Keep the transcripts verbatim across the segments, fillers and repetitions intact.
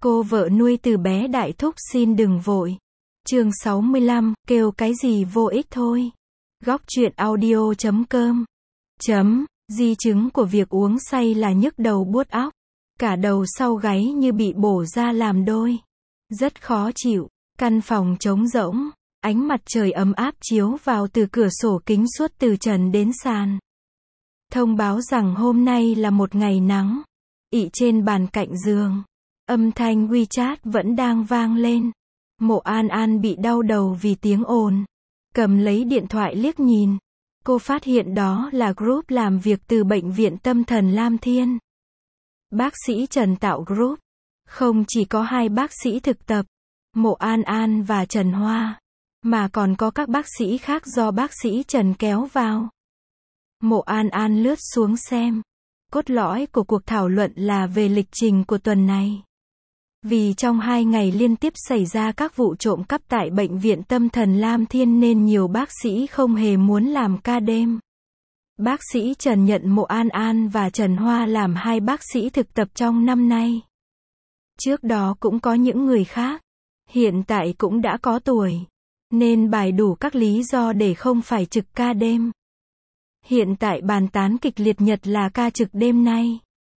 Cô vợ nuôi từ bé đại thúc xin đừng vội. Chương sáu mươi lăm, kêu cái gì vô ích thôi. Góc truyện audio chấm com. Chấm, di chứng của việc uống say là nhức đầu buốt óc. Cả đầu sau gáy như bị bổ ra làm đôi. Rất khó chịu. Căn phòng trống rỗng. Ánh mặt trời ấm áp chiếu vào từ cửa sổ kính suốt từ trần đến sàn. Thông báo rằng hôm nay là một ngày nắng. Ị trên bàn cạnh giường. Âm thanh WeChat vẫn đang vang lên. Mộ An An bị đau đầu vì tiếng ồn. Cầm lấy điện thoại liếc nhìn. Cô phát hiện đó là group làm việc từ Bệnh viện Tâm thần Lam Thiên. Bác sĩ Trần tạo group. Không chỉ có hai bác sĩ thực tập, Mộ An An và Trần Hoa, mà còn có các bác sĩ khác do bác sĩ Trần kéo vào. Mộ An An lướt xuống xem. Cốt lõi của cuộc thảo luận là về lịch trình của tuần này. Vì trong hai ngày liên tiếp xảy ra các vụ trộm cắp tại Bệnh viện Tâm thần Lam Thiên nên nhiều bác sĩ không hề muốn làm ca đêm. Bác sĩ Trần nhận Mộ An An và Trần Hoa làm hai bác sĩ thực tập trong năm nay. Trước đó cũng có những người khác. Hiện tại cũng đã có tuổi. Nên bài đủ các lý do để không phải trực ca đêm. Hiện tại bàn tán kịch liệt nhất là ca trực đêm nay.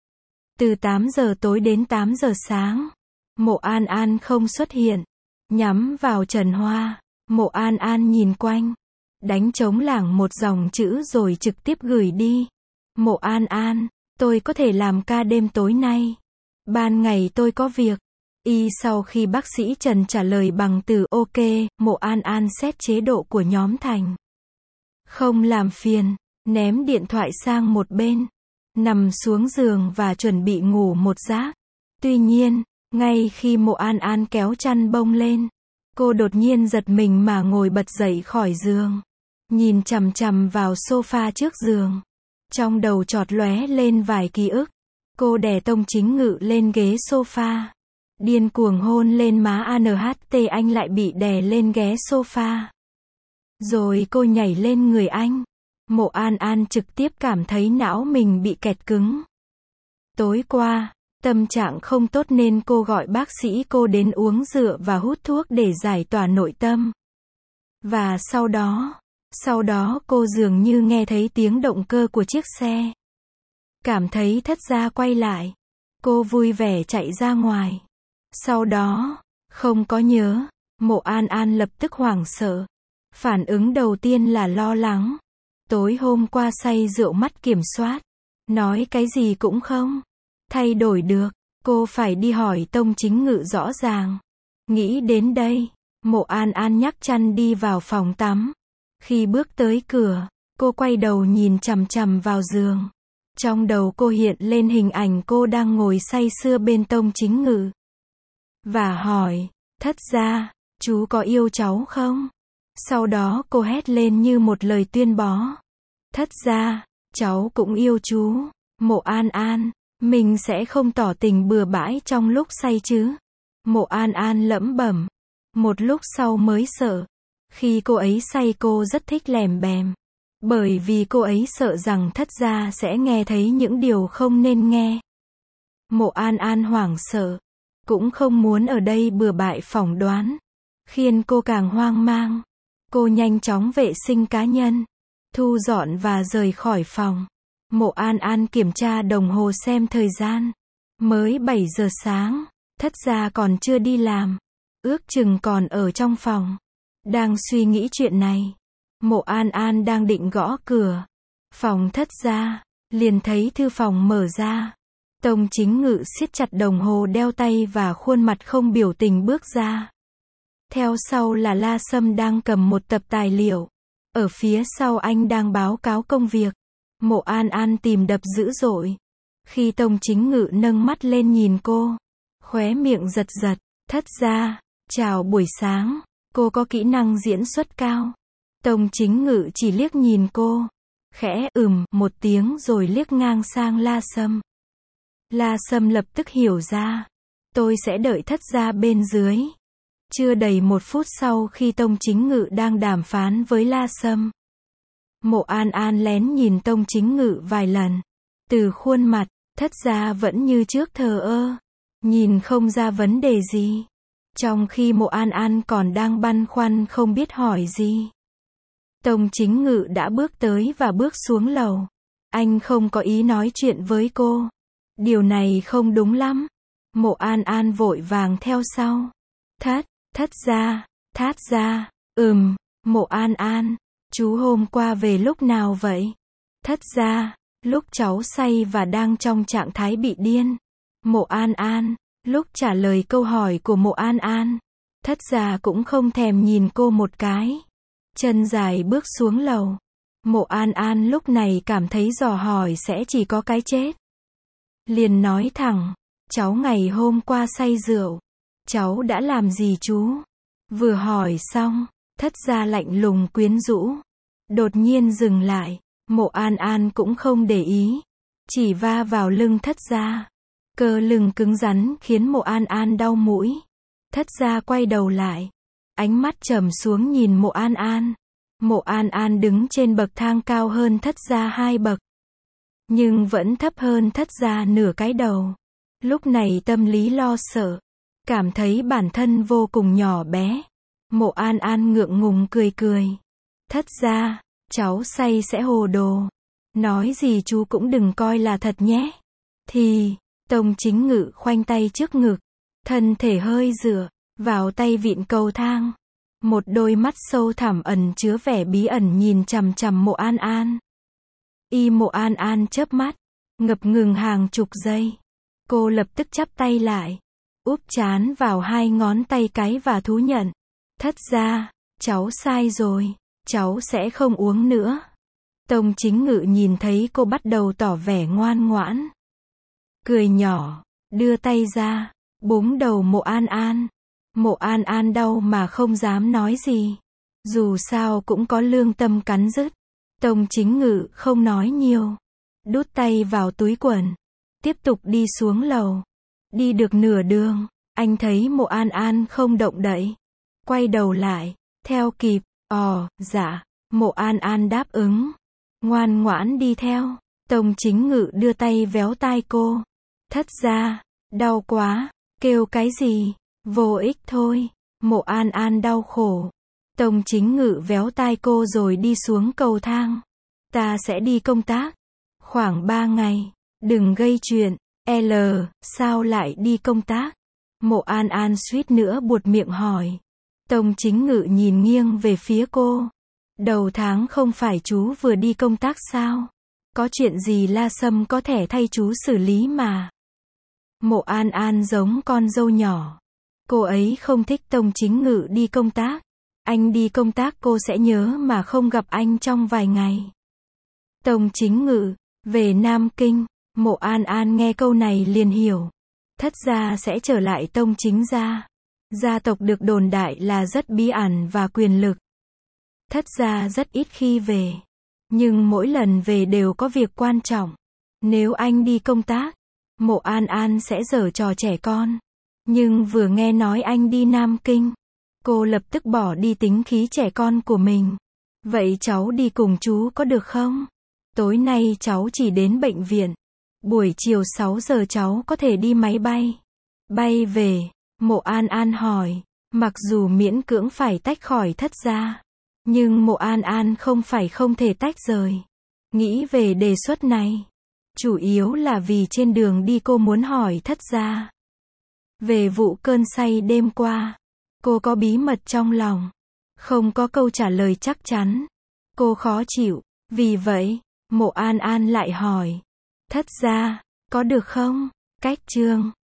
Từ tám giờ tối đến tám giờ sáng. Mộ An An không xuất hiện. Nhắm vào Trần Hoa. Mộ An An nhìn quanh. Đánh trống lảng một dòng chữ rồi trực tiếp gửi đi. Mộ An An, tôi có thể làm ca đêm tối nay. Ban ngày tôi có việc. Y sau khi bác sĩ Trần trả lời bằng từ ok, Mộ An An xét chế độ của nhóm thành. Không làm phiền, ném điện thoại sang một bên. Nằm xuống giường và chuẩn bị ngủ một giấc. Tuy nhiên, ngay khi Mộ An An kéo chăn bông lên, cô đột nhiên giật mình mà ngồi bật dậy khỏi giường. Nhìn chằm chằm vào sofa trước giường. Trong đầu chợt lóe lên vài ký ức. Cô đè Tông Chính Ngự lên ghế sofa. Điên cuồng hôn lên má a en hát tê, anh lại bị đè lên ghế sofa. Rồi cô nhảy lên người anh. Mộ An An trực tiếp cảm thấy não mình bị kẹt cứng. Tối qua, tâm trạng không tốt nên cô gọi bác sĩ cô đến uống rượu và hút thuốc để giải tỏa nội tâm. Và sau đó, sau đó cô dường như nghe thấy tiếng động cơ của chiếc xe. Cảm thấy thất gia quay lại. Cô vui vẻ chạy ra ngoài. Sau đó, không có nhớ. Mộ An An lập tức hoảng sợ. Phản ứng đầu tiên là lo lắng. Tối hôm qua say rượu mất kiểm soát. Nói cái gì cũng không thay đổi được. Cô phải đi hỏi Tông Chính Ngự rõ ràng. Nghĩ đến đây, Mộ An An nhấc chăn đi vào phòng tắm. Khi bước tới cửa, cô quay đầu nhìn chằm chằm vào giường. Trong đầu cô hiện lên hình ảnh cô đang ngồi say sưa bên Tông Chính Ngự. Và hỏi, thất gia, chú có yêu cháu không? Sau đó cô hét lên như một lời tuyên bố. Thất gia, cháu cũng yêu chú. Mộ An An, mình sẽ không tỏ tình bừa bãi trong lúc say chứ? Mộ An An lẩm bẩm. Một lúc sau mới sợ. Khi cô ấy say cô rất thích lèm bèm. Bởi vì cô ấy sợ rằng thất gia sẽ nghe thấy những điều không nên nghe. Mộ An An hoảng sợ. Cũng không muốn ở đây bừa bãi phỏng đoán. Khiến cô càng hoang mang. Cô nhanh chóng vệ sinh cá nhân. Thu dọn và rời khỏi phòng. Mộ An An kiểm tra đồng hồ xem thời gian. Mới bảy giờ sáng. Thất gia còn chưa đi làm. Ước chừng còn ở trong phòng. Đang suy nghĩ chuyện này. Mộ An An đang định gõ cửa phòng thất gia. Liền thấy thư phòng mở ra. Tông Chính Ngự siết chặt đồng hồ đeo tay và khuôn mặt không biểu tình bước ra. Theo sau là La Sâm đang cầm một tập tài liệu. Ở phía sau anh đang báo cáo công việc. Mộ An An tìm đập dữ dội. Khi Tông Chính Ngự nâng mắt lên nhìn cô, khóe miệng giật giật. Thất gia, chào buổi sáng. Cô có kỹ năng diễn xuất cao. Tông Chính Ngự chỉ liếc nhìn cô. Khẽ ừm một tiếng rồi liếc ngang sang La Sâm. La Sâm lập tức hiểu ra. Tôi sẽ đợi thất gia bên dưới. Chưa đầy một phút sau khi Tông Chính Ngự đang đàm phán với La Sâm. Mộ An An lén nhìn Tông Chính Ngự vài lần. Từ khuôn mặt, thất gia vẫn như trước thờ ơ. nhìn không ra vấn đề gì. Trong khi Mộ An An còn đang băn khoăn không biết hỏi gì. Tông Chính Ngự đã bước tới và bước xuống lầu. Anh không có ý nói chuyện với cô. Điều này không đúng lắm. Mộ An An vội vàng theo sau. Thất, thất gia, thát gia, ừm, Mộ An An, chú hôm qua về lúc nào vậy? Thất gia, lúc cháu say và đang trong trạng thái bị điên. Mộ An An, lúc trả lời câu hỏi của Mộ An An, thất gia cũng không thèm nhìn cô một cái. Chân dài bước xuống lầu. Mộ An An lúc này cảm thấy dò hỏi sẽ chỉ có cái chết. Liền nói thẳng, cháu ngày hôm qua say rượu. Cháu đã làm gì chú? Vừa hỏi xong, thất gia lạnh lùng quyến rũ. Đột nhiên dừng lại. Mộ An An cũng không để ý. Chỉ va vào lưng thất gia. Cơ lưng cứng rắn khiến Mộ An An đau mũi. Thất gia quay đầu lại. Ánh mắt trầm xuống nhìn Mộ An An. Mộ An An đứng trên bậc thang cao hơn thất gia hai bậc. Nhưng vẫn thấp hơn thất gia nửa cái đầu. Lúc này tâm lý lo sợ. Cảm thấy bản thân vô cùng nhỏ bé. Mộ An An ngượng ngùng cười cười. Thất gia, cháu say sẽ hồ đồ. Nói gì chú cũng đừng coi là thật nhé. Thì, Tông Chính Ngự khoanh tay trước ngực. Thân thể hơi dựa vào tay vịn cầu thang. Một đôi mắt sâu thẳm ẩn chứa vẻ bí ẩn nhìn chằm chằm Mộ An An. Y Mộ An An chớp mắt. Ngập ngừng hàng chục giây. Cô lập tức chắp tay lại. Úp trán vào hai ngón tay cái và thú nhận. Thất gia, cháu sai rồi. Cháu sẽ không uống nữa. Tông Chính Ngự nhìn thấy cô bắt đầu tỏ vẻ ngoan ngoãn. Cười nhỏ, đưa tay ra, búng đầu Mộ An An. Mộ An An đau mà không dám nói gì. Dù sao cũng có lương tâm cắn rứt. Tông Chính Ngự không nói nhiều. Đút tay vào túi quần. Tiếp tục đi xuống lầu. Đi được nửa đường, anh thấy Mộ An An không động đậy. Quay đầu lại, theo kịp. Ồ, dạ. Mộ An An đáp ứng. Ngoan ngoãn đi theo. Tông Chính Ngự đưa tay véo tai cô. Thất gia, đau quá. Kêu cái gì? Vô ích thôi. Mộ An An đau khổ. Tông Chính Ngự véo tai cô rồi đi xuống cầu thang. Ta sẽ đi công tác. Khoảng ba ngày. Đừng gây chuyện. L, sao lại đi công tác? Mộ An An suýt nữa buột miệng hỏi. Tông Chính Ngự nhìn nghiêng về phía cô. Đầu tháng không phải chú vừa đi công tác sao? Có chuyện gì La Sâm có thể thay chú xử lý mà. Mộ An An giống con dâu nhỏ. Cô ấy không thích Tông Chính Ngự đi công tác. Anh đi công tác cô sẽ nhớ mà không gặp anh trong vài ngày. Tông Chính Ngự, về Nam Kinh. Mộ An An nghe câu này liền hiểu. Thất gia sẽ trở lại Tông Chính gia. Gia tộc được đồn đại là rất bí ẩn và quyền lực. Thất gia rất ít khi về. Nhưng mỗi lần về đều có việc quan trọng. Nếu anh đi công tác, Mộ An An sẽ giở trò trẻ con. Nhưng vừa nghe nói anh đi Nam Kinh, cô lập tức bỏ đi tính khí trẻ con của mình. Vậy cháu đi cùng chú có được không? Tối nay cháu chỉ đến bệnh viện. Buổi chiều sáu giờ cháu có thể đi máy bay. Bay về, Mộ An An hỏi. Mặc dù miễn cưỡng phải tách khỏi thất gia. Nhưng Mộ An An không phải không thể tách rời. Nghĩ về đề xuất này. Chủ yếu là vì trên đường đi cô muốn hỏi thất gia. Về vụ cơn say đêm qua. Cô có bí mật trong lòng. Không có câu trả lời chắc chắn. Cô khó chịu. Vì vậy, Mộ An An lại hỏi. Thất gia, có được không? Cách chương